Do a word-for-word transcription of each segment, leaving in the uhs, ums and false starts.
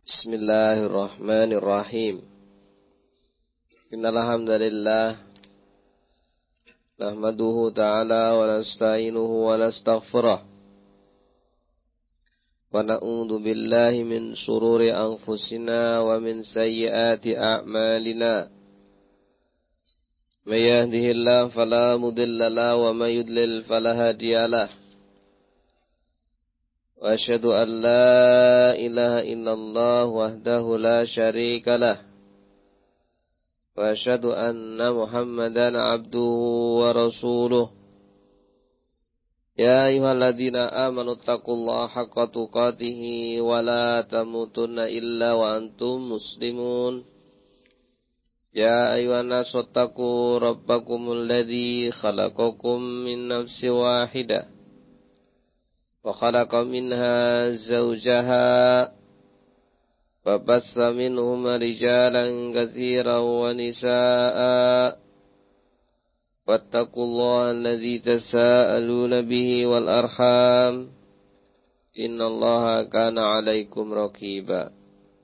Bismillahirrahmanirrahim. Innal hamdalillah nahmaduhu ta'ala wa nasta'inuhu wa nastaghfiruh wa na'udzu billahi min shururi anfusina wa min sayyiati a'malina. May yahdihillahu fala mudilla lahu wa may yudlil fala hadiyalah. Wa asyhadu an la ilaha illallah wahdahu la syarika lah. Wa asyhadu anna Muhammadan abduhu wa rasuluh. Ya ayyuhalladzina amanu taqullaha haqqa tuqatih wa la tamutunna illa wa antum muslimun. Ya ayyuhan nasu taqu rabbakumul ladzi khalaqakum min nafsin wahidah wa khalaqa minha zawjaha wa bassa minhuma rijalan katsiran wa nisaa'a wattaqullaha alladzi tasaaluna bihi wal arham innallaha kana 'alaikum raqiba.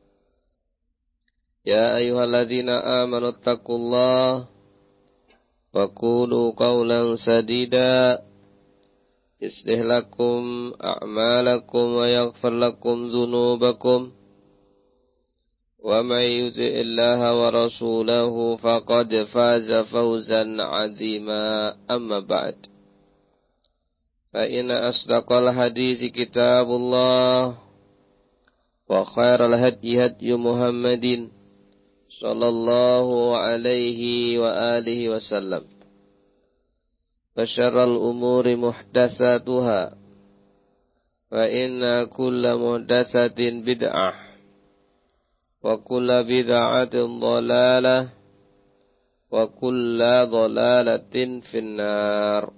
Ya ayyuhalladzina amanu taqullaha wa qulu qawlan sadida yuslih lakum a'malakum wa yaghfir lakum dhunubakum wa may yuti'illaha wa rasulahu faqad faza fawzan 'azima. Amma ba'd. Fa inna asdaqal haditsi kitabullah wa khairal hadyi hadyu Muhammadin sallallahu alaihi wa alihi wasallam. Wa syarral umuri muhdatsatuha wa inna kulla muhdatsatin bid'ah wa kulla bid'atin dhalalah wa kulla dhalalatin finnar.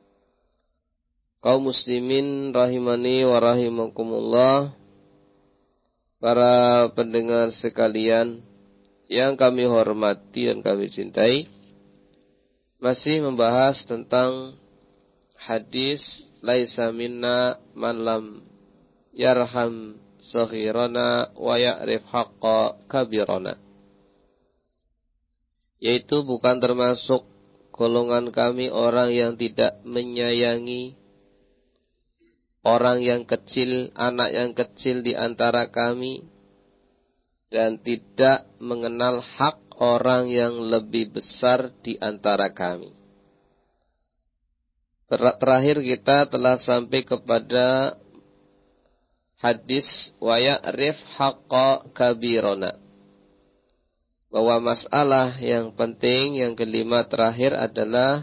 Kaum muslimin rahimani wa rahimakumullah, para pendengar sekalian yang kami hormati dan kami cintai, masih membahas tentang hadis laisa minna man lam yarham saghirana wa ya'rif haqqa kabirana, yaitu bukan termasuk golongan kami orang yang tidak menyayangi orang yang kecil, anak yang kecil di antara kami, dan tidak mengenal hak orang yang lebih besar di antara kami. Terakhir kita telah sampai kepada hadis wa ya'rif haqqa kabirana, bahwa masalah yang penting yang kelima terakhir adalah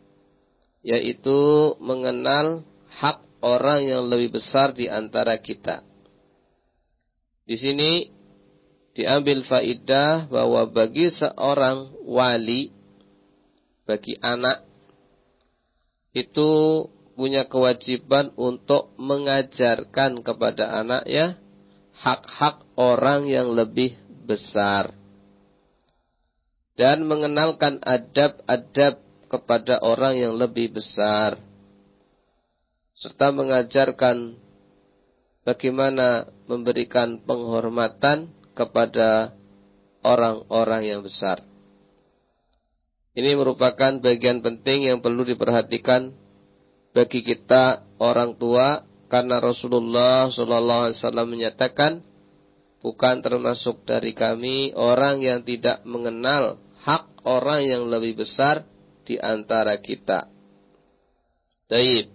yaitu mengenal hak orang yang lebih besar di antara kita. Di sini diambil faidah bahwa bagi seorang wali, bagi anak, itu punya kewajiban untuk mengajarkan kepada anaknya hak-hak orang yang lebih besar dan mengenalkan adab-adab kepada orang yang lebih besar, serta mengajarkan bagaimana memberikan penghormatan kepada orang-orang yang besar. Ini merupakan bagian penting yang perlu diperhatikan bagi kita orang tua, karena Rasulullah shallallahu alaihi wasallam menyatakan, bukan termasuk dari kami orang yang tidak mengenal hak orang yang lebih besar di antara kita. Baik.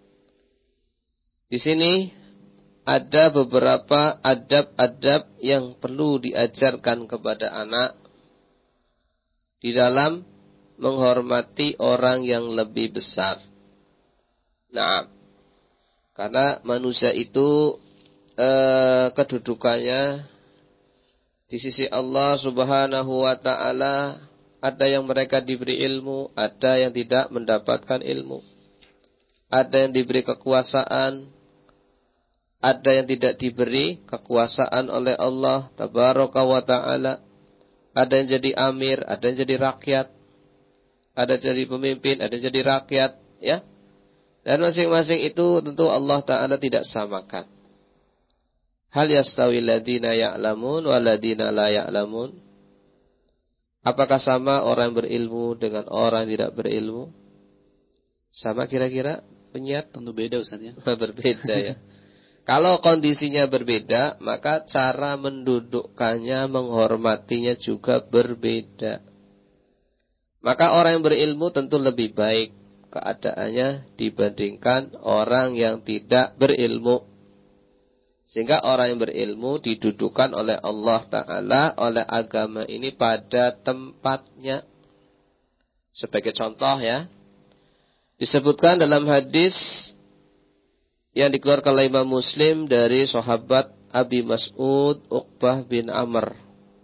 Di sini ada beberapa adab-adab yang perlu diajarkan kepada anak di dalam menghormati orang yang lebih besar. Nah, karena manusia itu eh, kedudukannya di sisi Allah Subhanahu wa ta'ala, ada yang mereka diberi ilmu, ada yang tidak mendapatkan ilmu, ada yang diberi kekuasaan, ada yang tidak diberi kekuasaan oleh Allah Tabaraka wa ta'ala. Ada yang jadi amir, ada yang jadi rakyat, ada yang jadi pemimpin, ada yang jadi rakyat, ya. Dan masing-masing itu tentu Allah Ta'ala tidak samakan. Hal yastawi alladziina ya'lamun wal ladziina la ya'lamun? Apakah sama orang berilmu dengan orang yang tidak berilmu? Sama kira-kira penyiar? Tentu beda Ustaz ya. Berbeda ya. Kalau kondisinya berbeda, maka cara mendudukkannya, menghormatinya juga berbeda. Maka orang yang berilmu tentu lebih baik keadaannya dibandingkan orang yang tidak berilmu. Sehingga orang yang berilmu didudukan oleh Allah Ta'ala, oleh agama ini pada tempatnya. Sebagai contoh ya, disebutkan dalam hadis yang dikeluarkan oleh Imam Muslim dari sahabat Abi Mas'ud Uqbah bin Amr.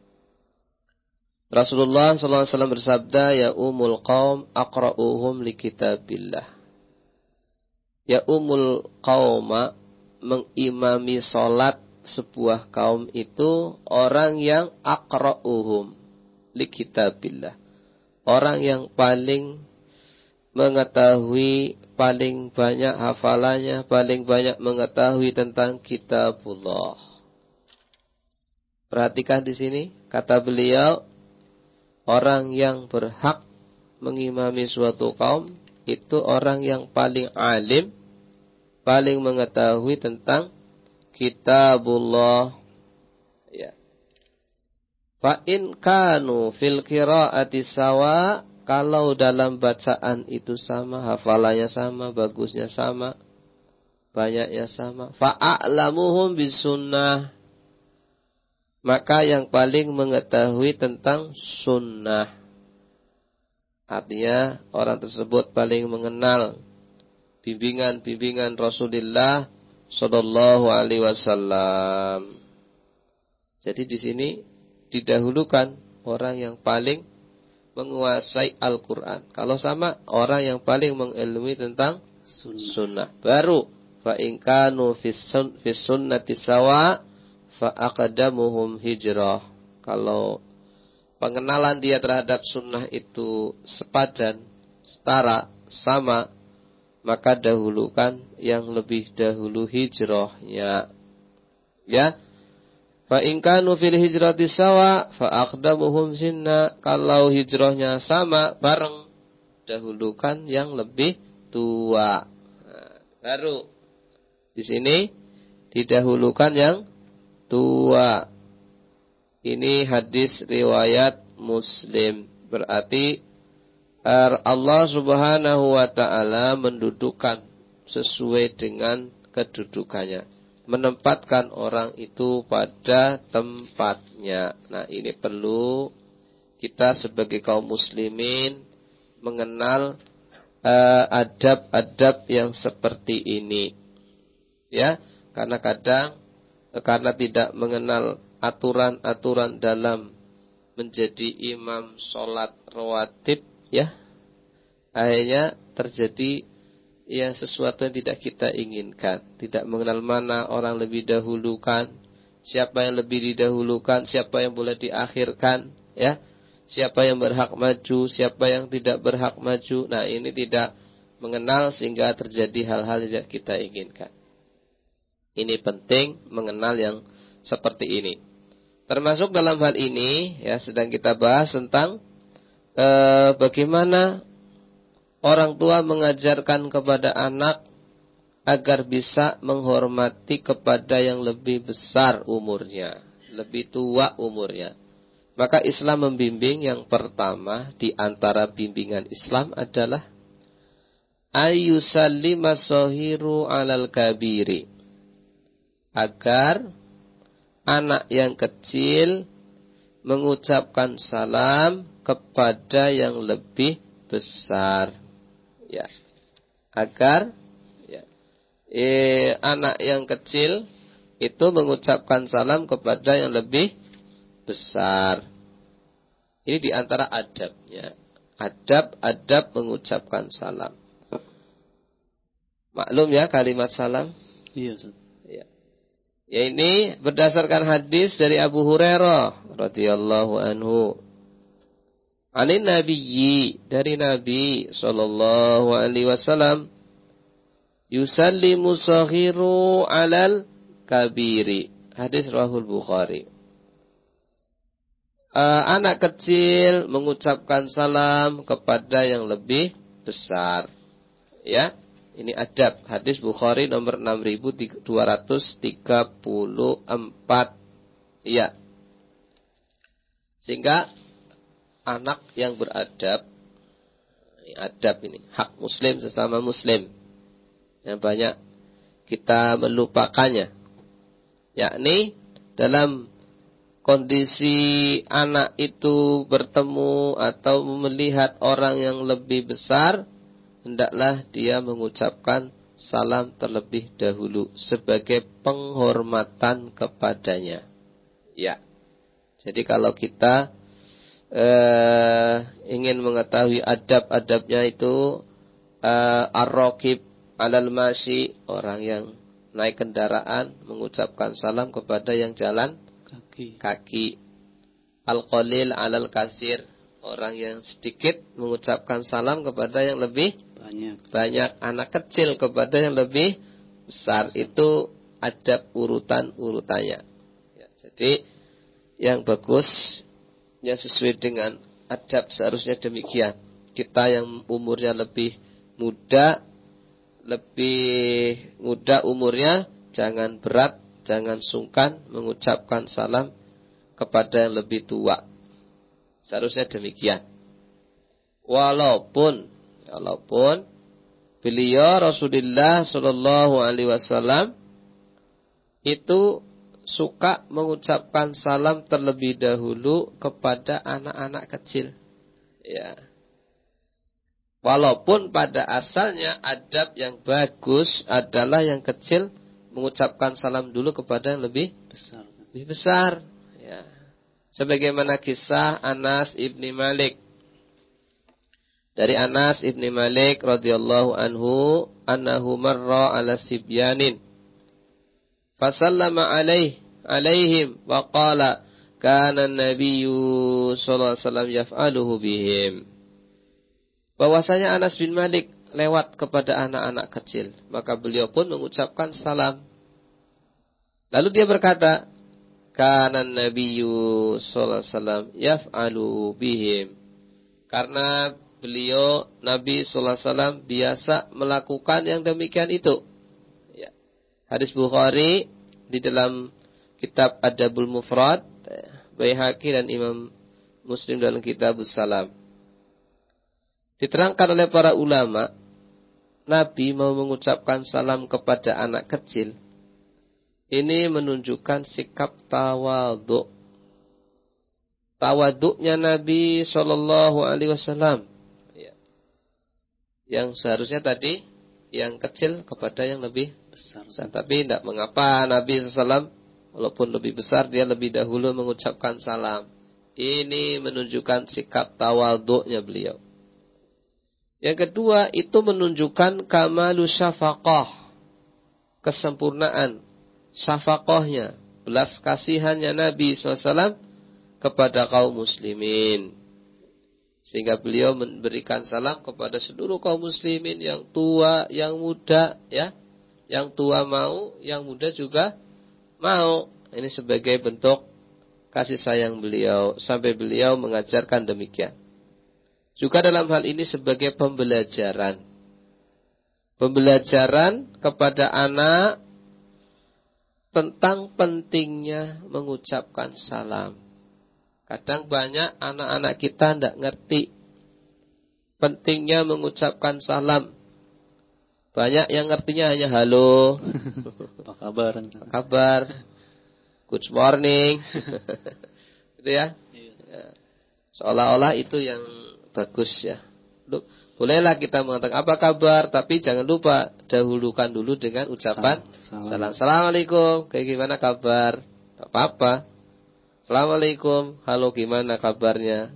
Rasulullah sallallahu alaihi wasallam bersabda, ya umul qaum aqra'uhum li kitabillah. Ya umul qauma, mengimami salat sebuah kaum itu orang yang aqra'uhum li kitabillah. Orang yang paling mengetahui, paling banyak hafalannya, paling banyak mengetahui tentang kitabullah. Perhatikan di sini, kata beliau, orang yang berhak mengimami suatu kaum itu orang yang paling alim, paling mengetahui tentang kitabullah. Ya. Fa in kanu fil qiraati sawa, kalau dalam bacaan itu sama, hafalannya sama, bagusnya sama, banyaknya sama. Fa a'lamuhum bisunnah, maka yang paling mengetahui tentang sunnah. Artinya orang tersebut paling mengenal bimbingan-bimbingan Rasulullah sallallahu alaihi wasallam. Jadi di sini didahulukan orang yang paling menguasai Al-Quran. Kalau sama, orang yang paling mengilmui tentang sunnah. sunnah. Baru fa in kanu fis sunnati sawa fa aqdamuhum hijrah. Kalau pengenalan dia terhadap sunnah itu sepadan, setara, sama, maka dahulukan yang lebih dahulu hijrahnya. Ya. Fa in kanu fil hijrati sawa fa aqdamuhum sinna. Kalau hijrahnya sama, bareng, dahulukan yang lebih tua. Nah, baru di sini didahulukan yang tua. Ini hadis riwayat Muslim. Berarti Allah Subhanahu wa ta'ala mendudukkan sesuai dengan kedudukannya, menempatkan orang itu pada tempatnya. Nah, ini perlu kita sebagai kaum muslimin mengenal uh, adab-adab yang seperti ini. Ya, karena kadang uh, karena tidak mengenal aturan-aturan dalam menjadi imam sholat rawatib, ya, akhirnya terjadi ya sesuatu yang tidak kita inginkan. Tidak mengenal mana orang lebih dahulukan, siapa yang lebih didahulukan, siapa yang boleh diakhirkan, ya, siapa yang berhak maju, siapa yang tidak berhak maju. Nah, ini tidak mengenal sehingga terjadi hal-hal yang tidak kita inginkan. Ini penting mengenal yang seperti ini. Termasuk dalam hal ini ya sedang kita bahas tentang eh, bagaimana orang tua mengajarkan kepada anak agar bisa menghormati kepada yang lebih besar umurnya, lebih tua umurnya. Maka Islam membimbing yang pertama di antara bimbingan Islam adalah ayyusallima shahiru 'alal kabiri. Agar anak yang kecil mengucapkan salam kepada yang lebih besar. Ya, agar ya, eh, anak yang kecil itu mengucapkan salam kepada yang lebih besar. Ini diantara adabnya, adab-adab mengucapkan salam. Maklum ya kalimat salam? Iya, Ustaz. Ya. Ya, ini berdasarkan hadis dari Abu Hurairah radhiyallahu anhu. Anin nabiyyi, dari Nabi sallallahu alaihi wasallam, yusallimu saghiru 'alal kabiri. Hadis riwayat Bukhari. Uh, anak kecil mengucapkan salam kepada yang lebih besar. Ya, ini adab. Hadis Bukhari nomor enam ribu dua ratus tiga puluh empat. Ya. Sehingga anak yang beradab, ini adab ini, hak muslim sesama muslim. Yang banyak kita melupakannya. Yakni dalam kondisi anak itu bertemu atau melihat orang yang lebih besar, hendaklah dia mengucapkan salam terlebih dahulu sebagai penghormatan kepadanya. Ya. Jadi kalau kita eh, ingin mengetahui adab-adabnya itu eh, ar-raqib alal masyi, orang yang naik kendaraan mengucapkan salam kepada yang jalan kaki. kaki. Al-qalil alal kasir, orang yang sedikit mengucapkan salam kepada yang lebih banyak. Banyak. Anak kecil kepada yang lebih besar. Itu adab urutan-urutannya. Ya, jadi yang bagus, yang sesuai dengan adab seharusnya demikian. Kita yang umurnya lebih muda, lebih muda umurnya, jangan berat, jangan sungkan mengucapkan salam kepada yang lebih tua. Seharusnya demikian. Walaupun, walaupun beliau Rasulullah Shallallahu Alaihi Wasallam itu suka mengucapkan salam terlebih dahulu kepada anak-anak kecil. Ya. Walaupun pada asalnya adab yang bagus adalah yang kecil mengucapkan salam dulu kepada yang lebih besar. Lebih besar. Ya. Sebagaimana kisah Anas ibni Malik. Dari Anas ibni Malik radhiyallahu anhu, annahu marra ala sibyanin, fasallama alaih, alaihim, wa qala, kana an-nabiyyu sallallahu alaihi wasallam yaf'aluhu bihim. Bahwasanya Anas bin Malik lewat kepada anak-anak kecil, maka beliau pun mengucapkan salam. Lalu dia berkata, kana an-nabiyyu sallallahu alaihi wasallam yaf'alu bihim. Karena beliau Nabi sallallahu alaihi wasallam biasa melakukan yang demikian itu. Ya. Hadis Bukhari di dalam kitab Adabul Mufrad, Baihaqi dan Imam Muslim dalam Kitabus Salam. Diterangkan oleh para ulama, Nabi mau mengucapkan salam kepada anak kecil. Ini menunjukkan sikap tawadhu. Tawadhu'nya Nabi shallallahu alaihi wasallam. Ya. Yang seharusnya tadi yang kecil kepada yang lebih besar. Tapi tidak mengapa Nabi shallallahu alaihi wasallam walaupun lebih besar dia lebih dahulu mengucapkan salam. Ini menunjukkan sikap tawadhu'nya beliau. Yang kedua, itu menunjukkan kamalu syafaqah, kesempurnaan syafaqahnya, belas kasihannya Nabi shallallahu alaihi wasallam kepada kaum muslimin. Sehingga beliau memberikan salam kepada seluruh kaum muslimin, yang tua, yang muda, ya. Yang tua mau, yang muda juga mau. Ini sebagai bentuk kasih sayang beliau, sampai beliau mengajarkan demikian. Juga dalam hal ini sebagai pembelajaran. Pembelajaran kepada anak tentang pentingnya mengucapkan salam. Kadang banyak anak-anak kita tidak ngerti pentingnya mengucapkan salam. Banyak yang ngertinya hanya halo. Apa kabar? Apa kabar? Good morning. Gitu ya. Ya. Seolah-olah itu yang bagus ya. Bolehlah kita mengatakan apa kabar, tapi jangan lupa dahulukan dulu dengan ucapan salam. Salam. Assalamualaikum. Kayak gimana kabar? Tak apa-apa. Assalamualaikum. Halo, gimana kabarnya?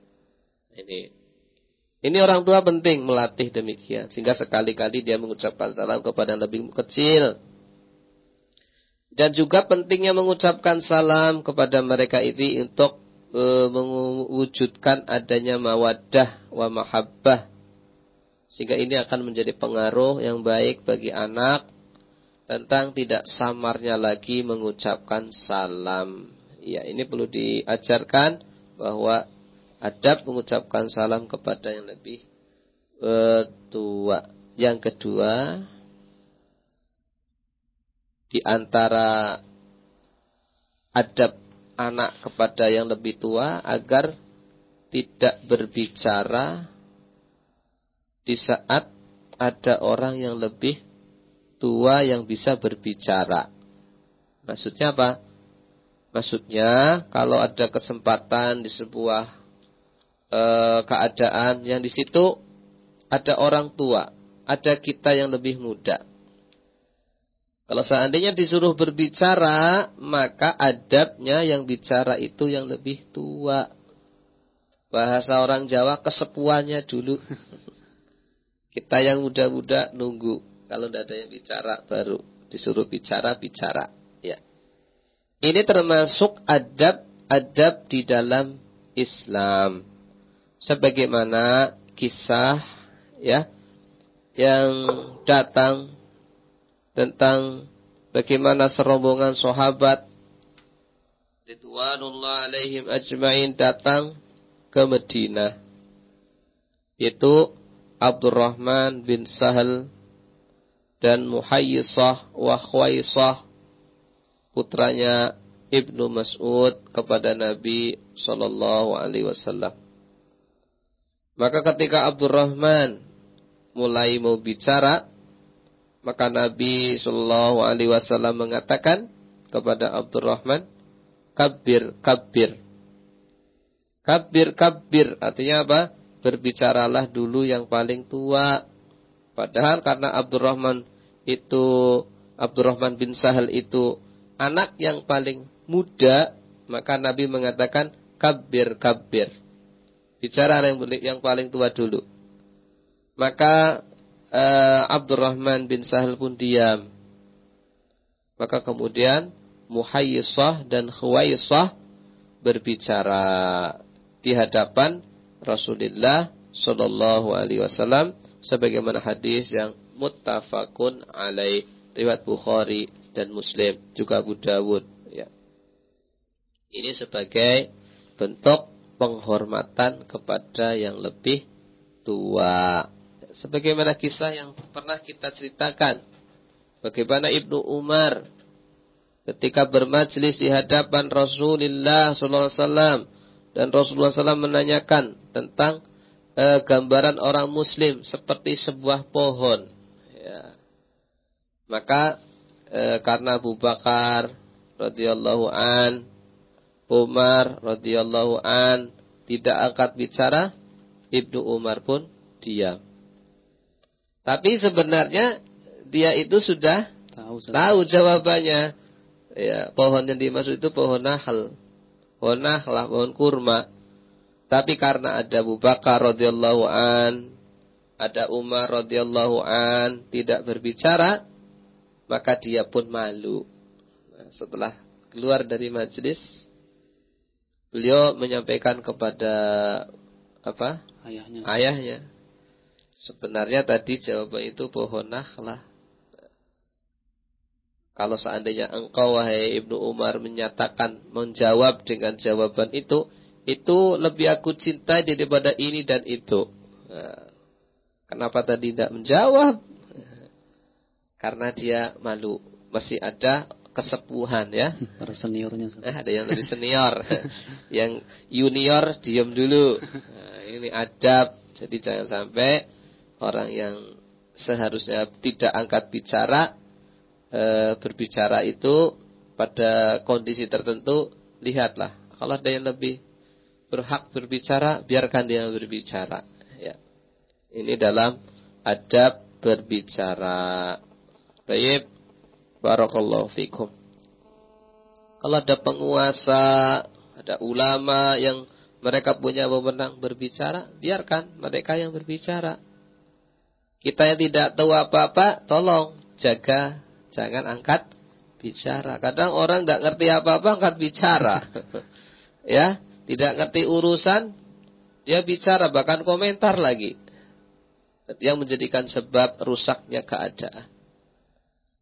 Ini Ini orang tua penting melatih demikian, sehingga sekali-kali dia mengucapkan salam kepada yang lebih kecil. Dan juga pentingnya mengucapkan salam kepada mereka ini untuk e, mewujudkan adanya mawaddah wa mahabbah. Sehingga ini akan menjadi pengaruh yang baik bagi anak, tentang tidak samarnya lagi mengucapkan salam. Ya, ini perlu diajarkan bahwa adab mengucapkan salam kepada yang lebih uh, tua. Yang kedua, di antara adab anak kepada yang lebih tua agar tidak berbicara di saat ada orang yang lebih tua yang bisa berbicara. Maksudnya apa? Maksudnya kalau ada kesempatan di sebuah e, keadaan yang di situ ada orang tua, ada kita yang lebih muda. Kalau seandainya disuruh berbicara, maka adabnya yang bicara itu yang lebih tua. Bahasa orang Jawa, kesepuannya dulu. Kita yang muda-muda nunggu. Kalau tidak ada yang bicara, baru disuruh bicara, bicara. Ya. Ini termasuk adab-adab di dalam Islam. Sebagaimana kisah ya yang datang tentang bagaimana serombongan sahabat ridwanullah alaihim ajmain datang ke Madinah. Itu Abdurrahman bin Sahal dan Muhayyisah wa Khwaisah, putranya Ibnu Mas'ud, kepada Nabi sallallahu alaihi wasallam. Maka ketika Abdurrahman mulai mau bicara, maka Nabi sallallahu alaihi wasallam mengatakan kepada Abdurrahman, "Kabbir, kabbir." Kabbir, kabbir artinya apa? Berbicaralah dulu yang paling tua. Padahal karena Abdurrahman itu Abdurrahman bin Sahal itu anak yang paling muda, maka Nabi mengatakan kabbir, kabbir. Bicara yang yang paling tua dulu. Maka uh, Abdurrahman bin Sahal pun diam. Maka kemudian Muhayyisah dan Khwaisah berbicara di hadapan Rasulullah sallallahu alaihi wasallam sebagaimana hadis yang muttafaqun alaih, riwayat Bukhari dan Muslim, juga Abu Dawud ya. Ini sebagai bentuk penghormatan kepada yang lebih tua. Sebagaimana kisah yang pernah kita ceritakan, bagaimana Ibnu Umar ketika bermajlis di hadapan Rasulullah sallallahu alaihi wasallam dan Rasulullah sallallahu alaihi wasallam menanyakan tentang e, gambaran orang Muslim seperti sebuah pohon. Ya. Maka e, karena Abu Bakar radhiyallahu an, Umar radhiyallahu an tidak angkat bicara, Ibnu Umar pun diam. Tapi sebenarnya dia itu sudah tahu, tahu jawabannya. Ya, pohon yang dimaksud itu pohon nahl. Pohon nakhlah, pohon kurma. Tapi karena ada Abu Bakar radhiyallahu an, ada Umar radhiyallahu an tidak berbicara, maka dia pun malu. Nah, setelah keluar dari majelis, beliau menyampaikan kepada apa? Ayahnya. Ayahnya. Sebenarnya tadi jawaban itu pohon nakhlah. Kalau seandainya engkau, wahai Ibnu Umar, menyatakan, menjawab dengan jawaban itu, itu lebih aku cintai daripada ini dan itu. Nah, kenapa tadi tidak menjawab? Karena dia malu. Masih ada kesepuhan ya. Para seniornya. Eh, ada yang lebih senior. Yang junior diam dulu. Nah, ini adab. Jadi jangan sampai orang yang seharusnya tidak angkat bicara, E, berbicara itu pada kondisi tertentu. Lihatlah, kalau ada yang lebih berhak berbicara, biarkan dia berbicara ya. Ini dalam adab berbicara. Baik, barakallahu fikum. Kalau ada penguasa, ada ulama yang mereka punya wewenang berbicara, biarkan mereka yang berbicara. Kita yang tidak tahu apa-apa, tolong jaga, jangan angkat bicara. Kadang orang tidak ngerti apa-apa angkat bicara. Ya, tidak ngerti urusan dia bicara, bahkan komentar lagi. Yang menjadikan sebab rusaknya keadaan.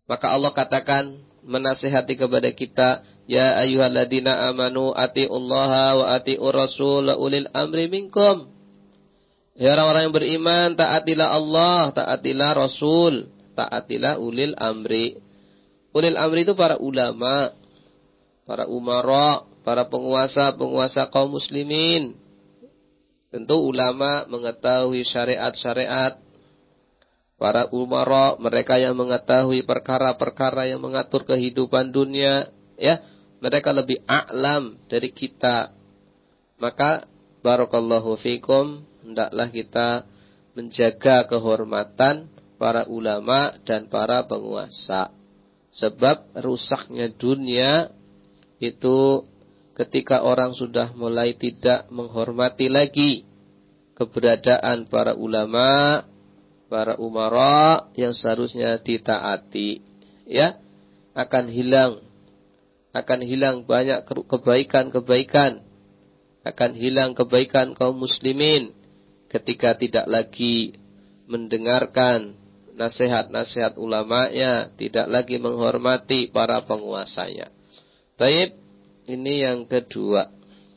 Maka Allah katakan menasihati kepada kita, ya ayyuhalladzina amanu atiullaha wa atiur rasul ulil amri minkum. Ya orang-orang yang beriman, taatilah Allah, taatilah Rasul, taatilah ulil amri. Ulil amri itu para ulama, para umara, para penguasa-penguasa kaum muslimin. Tentu ulama mengetahui syariat-syariat. Para umara, mereka yang mengetahui perkara-perkara yang mengatur kehidupan dunia, ya, mereka lebih a'lam dari kita. Maka barakallahu fikum, hendaklah kita menjaga kehormatan para ulama dan para penguasa. Sebab rusaknya dunia itu ketika orang sudah mulai tidak menghormati lagi keberadaan para ulama, para umara yang seharusnya ditaati, ya, akan hilang, akan hilang banyak kebaikan-kebaikan, akan hilang kebaikan kaum muslimin ketika tidak lagi mendengarkan nasihat-nasihat ulamanya, tidak lagi menghormati para penguasanya. Baik, ini yang kedua.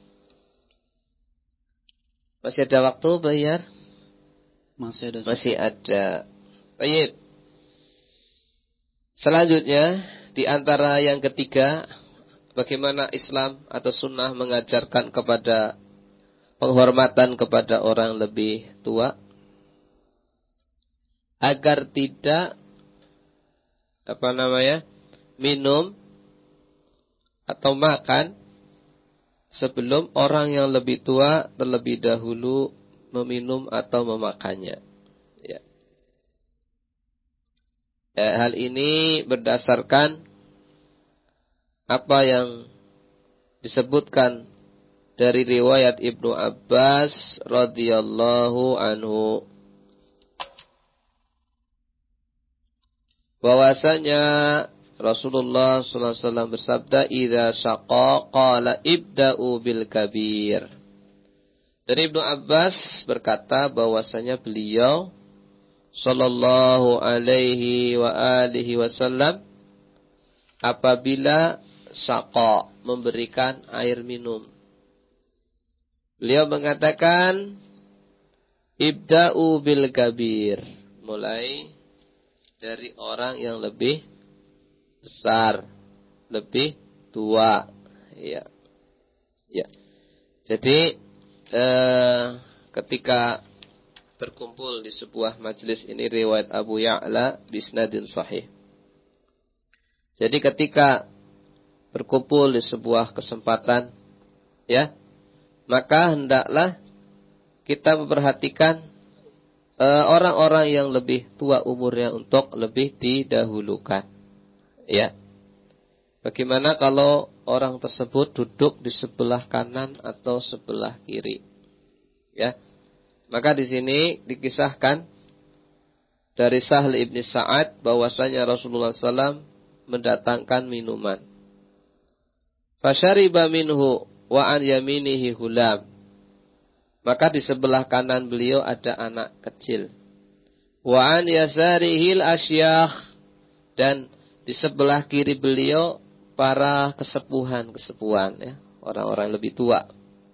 Masih ada waktu bayar? Masih ada. Masih ada. Baik. Selanjutnya, di antara yang ketiga, bagaimana Islam atau sunnah mengajarkan kepada penghormatan kepada orang lebih tua, agar tidak apa namanya minum atau makan sebelum orang yang lebih tua terlebih dahulu meminum atau memakannya. Ya. Ya, hal ini berdasarkan apa yang disebutkan dari riwayat Ibnu Abbas radhiyallahu anhu, bahwasanya Rasulullah sallallahu alaihi wasallam bersabda, "Idza syaqa qala ibda'u bil kabir." Dari Ibnu Abbas berkata bahwasanya beliau sallallahu alaihi wa alihi wasallam apabila syaqa, memberikan air minum, beliau mengatakan ibda'u bil kabir, mulai dari orang yang lebih besar, lebih tua, ya. Ya. Jadi Eh, ketika berkumpul di sebuah majelis, ini riwayat Abu Ya'la bisnadin sahih. Jadi ketika berkumpul di sebuah kesempatan, ya, maka hendaklah kita memperhatikan eh, orang-orang yang lebih tua umurnya untuk lebih didahulukan. Ya. Bagaimana kalau orang tersebut duduk di sebelah kanan atau sebelah kiri? Ya. Maka di sini dikisahkan dari Sahl ibn Sa'ad bahwasanya Rasulullah sallallahu alaihi wasallam mendatangkan minuman. Fasyariba minhu wa an yaminihi hulam. Maka di sebelah kanan beliau ada anak kecil. Wa an yasarihil asyakh, dan di sebelah kiri beliau para kesepuhan-kesepuhan, ya, orang-orang lebih tua.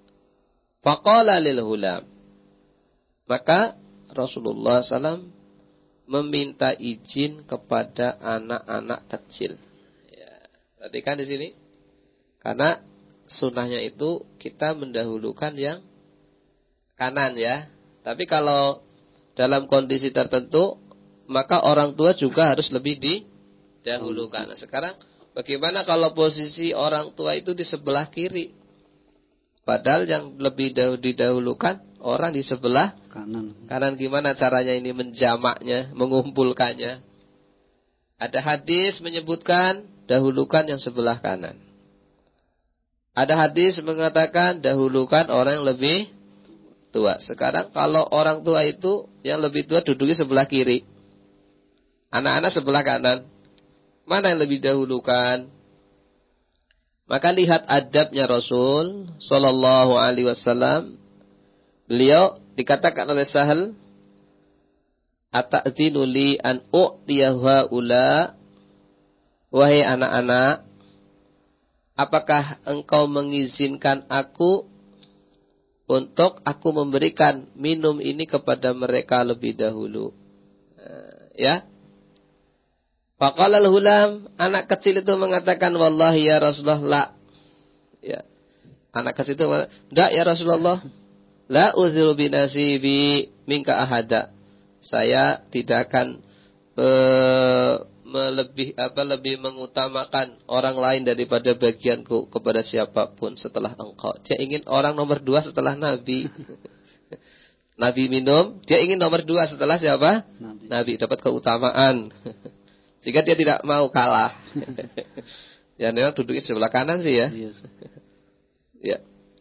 Faqala lil hulam, maka Rasulullah sallallahu alaihi wasallam meminta izin kepada anak-anak kecil. Ya, perhatikan di sini, karena sunnahnya itu kita mendahulukan yang kanan, ya. Tapi kalau dalam kondisi tertentu, maka orang tua juga harus lebih didahulukan. Nah, sekarang bagaimana kalau posisi orang tua itu di sebelah kiri? Padahal yang lebih didahulukan orang di sebelah kanan. Kanan, gimana caranya ini menjamaknya, mengumpulkannya? Ada hadis menyebutkan dahulukan yang sebelah kanan. Ada hadis mengatakan dahulukan orang yang lebih tua. Sekarang kalau orang tua itu yang lebih tua duduknya sebelah kiri, anak-anak sebelah kanan, mana yang lebih dahulukan? Maka lihat adabnya Rasul sallallahu alaihi wasallam. Beliau dikatakan oleh Sahal, "Ata'dzinu li an u'tiyaha ula wahai anak-anak, apakah engkau mengizinkan aku untuk aku memberikan minum ini kepada mereka lebih dahulu? Ya. Faqala al-hulam, anak kecil itu mengatakan, wallahi ya Rasulullah, la. Ya. Anak kecil itu mengatakan, enggak ya Rasulullah, la uziru binasibi minka ahada. Saya tidak akan uh, melebih apa lebih mengutamakan orang lain daripada bagianku kepada siapapun setelah engkau. Dia ingin orang nomor dua setelah Nabi. Nabi minum, dia ingin nomor dua setelah siapa? Nabi, Nabi dapat keutamaan. Sehingga dia tidak mau kalah. Ya, memang duduknya sebelah kanan sih ya. Ya.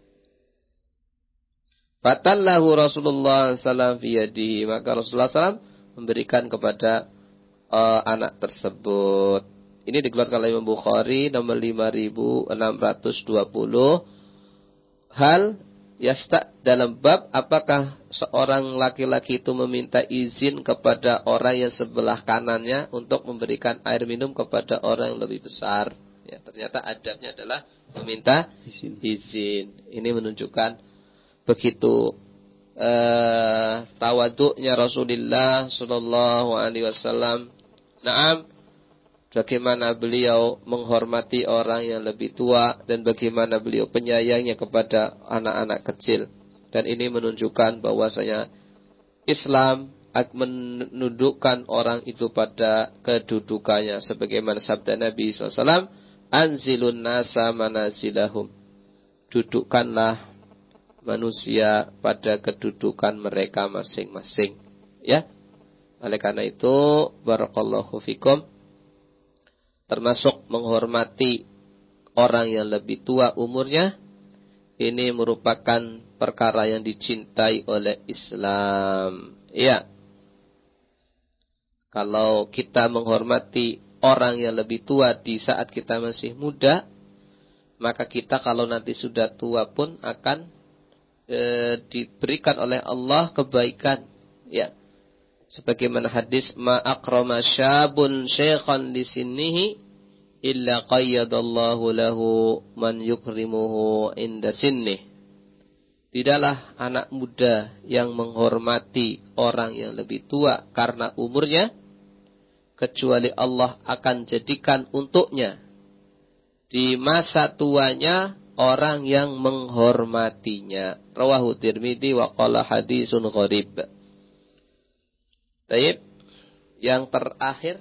Fatallahu Rasulullah sallallahu alaihi wasallam fi yadihi, maka Rasulullah sallallahu alaihi wasallam memberikan kepada uh, anak tersebut. Ini dikeluarkan oleh Imam Bukhari nomor lima ribu enam ratus dua puluh. Hal yasta dalam bab apakah seorang laki-laki itu meminta izin kepada orang yang sebelah kanannya untuk memberikan air minum kepada orang yang lebih besar. Ya, ternyata adabnya adalah meminta izin. izin. Ini menunjukkan begitu eh, tawaduknya Rasulullah sallallahu alaihi wasallam. Naam, bagaimana beliau menghormati orang yang lebih tua dan bagaimana beliau penyayangnya kepada anak-anak kecil. Dan ini menunjukkan bahwasanya Islam menundukkan orang itu pada kedudukannya, sebagaimana sabda Nabi sallallahu alaihi wasallam, anzilun nasa manazilahum. Dudukkanlah manusia pada kedudukan mereka masing-masing. Ya. Oleh karena itu, barakallahu fikum, termasuk menghormati orang yang lebih tua umurnya, ini merupakan perkara yang dicintai oleh Islam. Ya. Kalau kita menghormati orang yang lebih tua di saat kita masih muda, maka kita kalau nanti sudah tua pun akan E, diberikan oleh Allah kebaikan, ya. Sebagaimana hadis, ma akrama syabun syekhan di sinihi illa qayyadallahu lahu man yukrimuhu inda sinnih. Tidaklah anak muda yang menghormati orang yang lebih tua karena umurnya, kecuali Allah akan jadikan untuknya di masa tuanya orang yang menghormatinya. Rawahu Tirmidzi wa qala hadisun gharib. Baik. Yang terakhir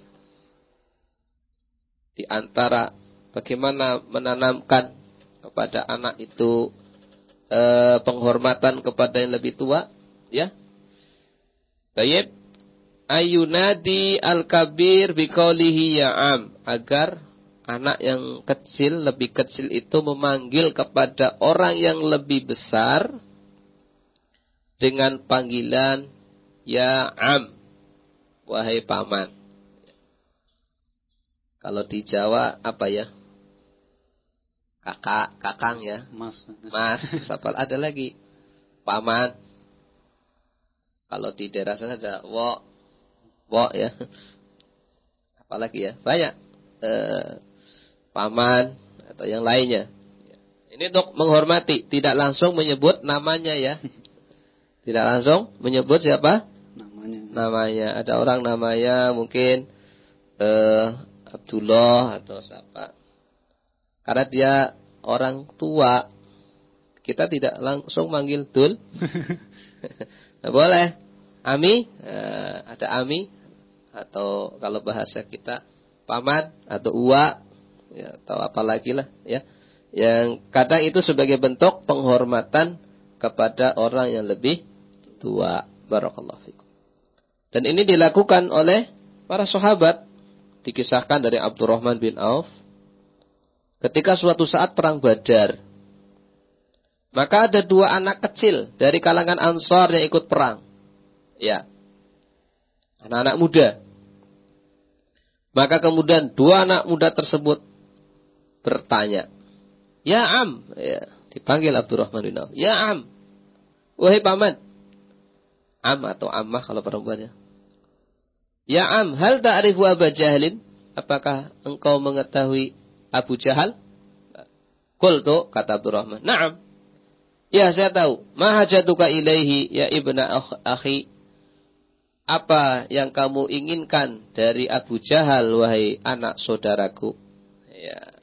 di antara bagaimana menanamkan kepada anak itu eh, penghormatan kepada yang lebih tua, ya. Baik. Ayunadi al-kabir biqaulihi ya'am, agar anak yang kecil, lebih kecil itu memanggil kepada orang yang lebih besar dengan panggilan ya am, wahai paman. Kalau di Jawa apa ya? Kakak, kakang ya. Mas. Mas, siapa ada lagi? Paman. Kalau di daerah sana ada wo, wo ya. Apalagi ya? Banyak. Eh, paman atau yang lainnya. Ini untuk menghormati, tidak langsung menyebut namanya ya. Tidak langsung menyebut siapa? Namanya. Namanya. Ada orang namanya mungkin eh, Abdullah atau siapa. Karena dia orang tua, kita tidak langsung manggil Dul. Nah, boleh. Ami, eh, ada Ami, atau kalau bahasa kita paman atau uwa, ya, atau apalagi lah ya. Yang kadang itu sebagai bentuk penghormatan kepada orang yang lebih tua. Barakallahu fikum. Dan ini dilakukan oleh para sahabat. Dikisahkan dari Abdurrahman bin Auf. Ketika suatu saat perang Badar, maka ada dua anak kecil dari kalangan Ansar yang ikut perang. Ya. Anak-anak muda. Maka kemudian dua anak muda tersebut bertanya, "Ya Am," ya, dipanggil Abdurrahman bin Auf. "Ya Am, wahai paman." Am atau ammah kalau perempuannya. "Ya Am, hal ta'rifu Aba Jahlin?" apakah engkau mengetahui Abu Jahal? Qultu, kata Abdurrahman, na'am. Ya, saya tahu. Ma hajatuka ilaihi ya ibna akhi? Apa yang kamu inginkan dari Abu Jahal, wahai anak saudaraku? Ya.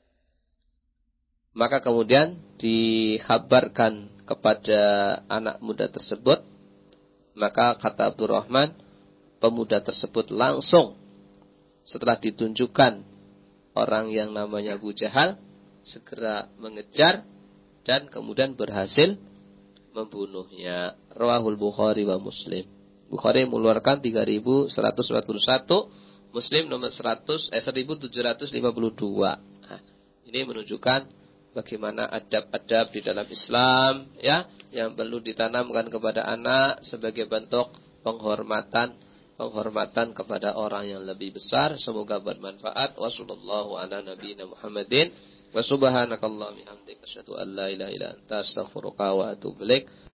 Maka kemudian dikhabarkan kepada anak muda tersebut. Maka kata Abdurrahman, pemuda tersebut langsung setelah ditunjukkan orang yang namanya Abu Jahal, segera mengejar dan kemudian berhasil membunuhnya. Rawahul Bukhari wa Muslim. Bukhari mengeluarkan tiga ribu seratus empat puluh satu, Muslim nomor seratus eh seribu tujuh ratus lima puluh dua. Nah, ini menunjukkan bagaimana adab-adab di dalam Islam, ya, yang perlu ditanamkan kepada anak sebagai bentuk penghormatan penghormatan kepada orang yang lebih besar. Semoga bermanfaat. Wassallallahu ala nabiyina Muhammadin wa subhanakallahumma bihamdika asyhadu an la ilaha illa anta astaghfiruka wa atubu ilaik.